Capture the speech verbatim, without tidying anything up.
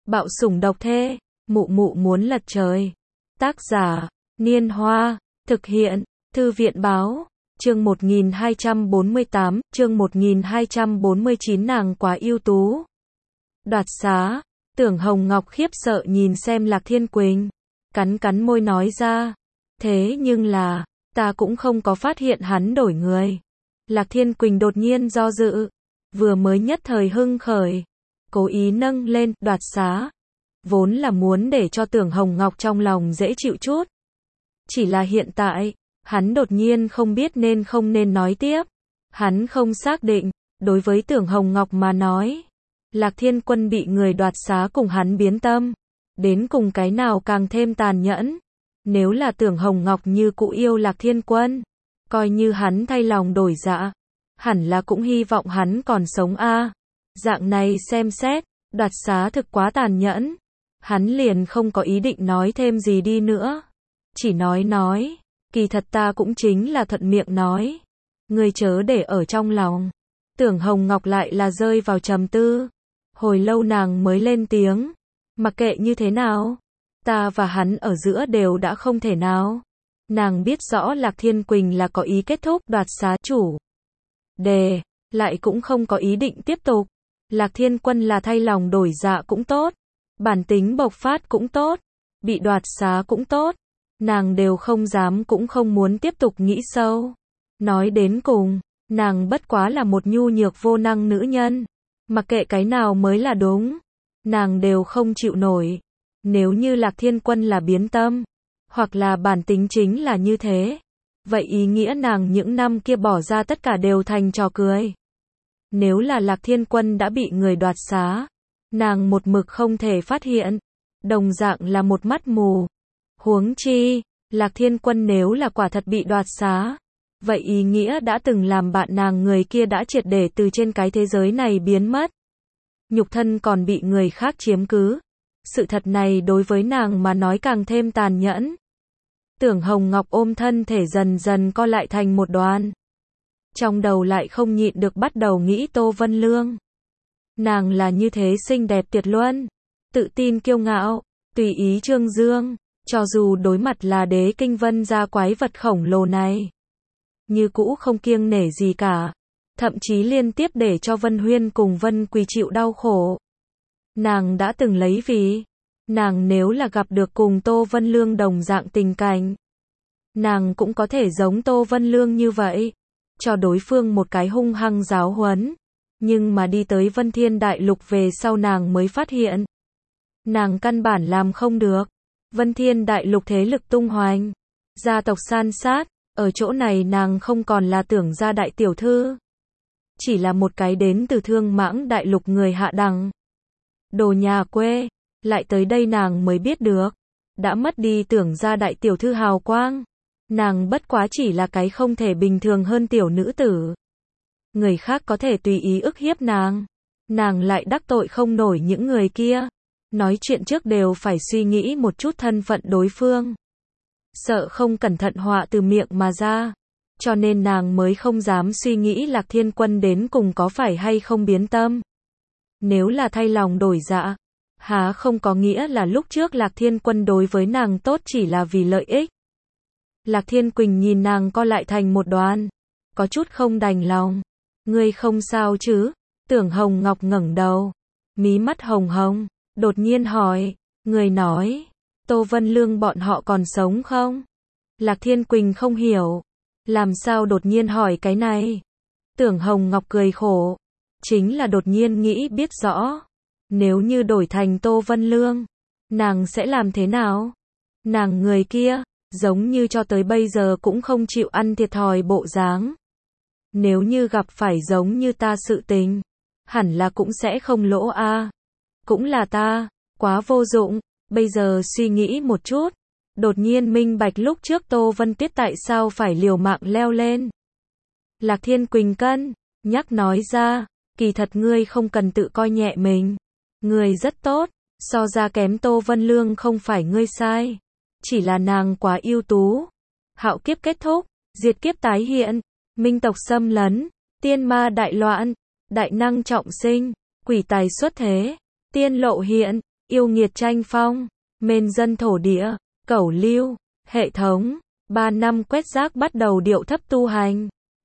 Bạo sủng độc thê, mụ mụ muốn lật trời. Tác giả, Niên Hoa, thực hiện, Thư viện báo, chương một nghìn hai trăm bốn mươi tám, chương một nghìn hai trăm bốn mươi chín nàng quá ưu tú. Đoạt xá, Tưởng Hồng Ngọc khiếp sợ nhìn xem Lạc Thiên Quỳnh, cắn cắn môi nói ra, thế nhưng là, ta cũng không có phát hiện hắn đổi người. Lạc Thiên Quỳnh đột nhiên do dự, vừa mới nhất thời hưng khởi, cố ý nâng lên, đoạt xá. Vốn là muốn để cho Tưởng Hồng Ngọc trong lòng dễ chịu chút. Chỉ là hiện tại, hắn đột nhiên không biết nên không nên nói tiếp. Hắn không xác định, đối với Tưởng Hồng Ngọc mà nói, Lạc Thiên Quân bị người đoạt xá cùng hắn biến tâm. Đến cùng cái nào càng thêm tàn nhẫn. Nếu là Tưởng Hồng Ngọc như cũ yêu Lạc Thiên Quân, coi như hắn thay lòng đổi dạ, hẳn là cũng hy vọng hắn còn sống a. À. Dạng này xem xét, đoạt xá thực quá tàn nhẫn. Hắn liền không có ý định nói thêm gì đi nữa. Chỉ nói nói, kỳ thật ta cũng chính là thuận miệng nói. Ngươi chớ để ở trong lòng. Tưởng Hồng Ngọc lại là rơi vào trầm tư. Hồi lâu nàng mới lên tiếng. Mặc kệ như thế nào, ta và hắn ở giữa đều đã không thể nào. Nàng biết rõ Lạc Thiên Quỳnh là có ý kết thúc đoạt xá chủ đề, lại cũng không có ý định tiếp tục. Lạc Thiên Quân là thay lòng đổi dạ cũng tốt, bản tính bộc phát cũng tốt, bị đoạt xá cũng tốt, nàng đều không dám cũng không muốn tiếp tục nghĩ sâu. Nói đến cùng, nàng bất quá là một nhu nhược vô năng nữ nhân, mặc kệ cái nào mới là đúng, nàng đều không chịu nổi. Nếu như Lạc Thiên Quân là biến tâm, hoặc là bản tính chính là như thế, vậy ý nghĩa nàng những năm kia bỏ ra tất cả đều thành trò cười. Nếu là Lạc Thiên Quân đã bị người đoạt xá, nàng một mực không thể phát hiện, đồng dạng là một mắt mù. Huống chi, Lạc Thiên Quân nếu là quả thật bị đoạt xá, vậy ý nghĩa đã từng làm bạn nàng người kia đã triệt để từ trên cái thế giới này biến mất. Nhục thân còn bị người khác chiếm cứ. Sự thật này đối với nàng mà nói càng thêm tàn nhẫn. Tưởng Hồng Ngọc ôm thân thể dần dần co lại thành một đoàn. Trong đầu lại không nhịn được bắt đầu nghĩ Tô Vân Lương. Nàng là như thế xinh đẹp tuyệt luân, tự tin kiêu ngạo, tùy ý trương dương, cho dù đối mặt là Đế Kinh Vân gia quái vật khổng lồ này, như cũ không kiêng nể gì cả, thậm chí liên tiếp để cho Vân Huyên cùng Vân Quỳ chịu đau khổ. Nàng đã từng lấy vì, nàng nếu là gặp được cùng Tô Vân Lương đồng dạng tình cảnh, nàng cũng có thể giống Tô Vân Lương như vậy, cho đối phương một cái hung hăng giáo huấn. Nhưng mà đi tới Vân Thiên Đại Lục về sau nàng mới phát hiện, nàng căn bản làm không được. Vân Thiên Đại Lục thế lực tung hoành, gia tộc san sát, ở chỗ này nàng không còn là Tưởng gia đại tiểu thư, chỉ là một cái đến từ Thương Mãng Đại Lục người hạ đẳng, đồ nhà quê. Lại tới đây nàng mới biết được, đã mất đi Tưởng gia đại tiểu thư hào quang, nàng bất quá chỉ là cái không thể bình thường hơn tiểu nữ tử. Người khác có thể tùy ý ức hiếp nàng, nàng lại đắc tội không nổi những người kia. Nói chuyện trước đều phải suy nghĩ một chút thân phận đối phương, sợ không cẩn thận họa từ miệng mà ra, cho nên nàng mới không dám suy nghĩ Lạc Thiên Quân đến cùng có phải hay không biến tâm. Nếu là thay lòng đổi dạ, há không có nghĩa là lúc trước Lạc Thiên Quân đối với nàng tốt chỉ là vì lợi ích. Lạc Thiên Quỳnh nhìn nàng co lại thành một đoàn, có chút không đành lòng. Ngươi không sao chứ? Tưởng Hồng Ngọc ngẩng đầu, mí mắt hồng hồng, đột nhiên hỏi, người nói, Tô Vân Lương bọn họ còn sống không? Lạc Thiên Quỳnh không hiểu, làm sao đột nhiên hỏi cái này? Tưởng Hồng Ngọc cười khổ, chính là đột nhiên nghĩ biết rõ, nếu như đổi thành Tô Vân Lương, nàng sẽ làm thế nào? Nàng người kia, giống như cho tới bây giờ cũng không chịu ăn thiệt thòi bộ dáng. Nếu như gặp phải giống như ta sự tình, hẳn là cũng sẽ không lỗ a. À. Cũng là ta, quá vô dụng, bây giờ suy nghĩ một chút, đột nhiên minh bạch lúc trước Tô Vân Tuyết tại sao phải liều mạng leo lên. Lạc Thiên Quỳnh cân nhắc nói ra, kỳ thật ngươi không cần tự coi nhẹ mình, ngươi rất tốt, so ra kém Tô Vân Lương không phải ngươi sai, chỉ là nàng quá ưu tú. Hạo kiếp kết thúc, diệt kiếp tái hiện, minh tộc xâm lấn, tiên ma đại loạn, đại năng trọng sinh, quỷ tài xuất thế, tiên lộ hiện, yêu nghiệt tranh phong, mên dân thổ địa, cẩu lưu, hệ thống, ba năm quét rác bắt đầu điệu thấp tu hành.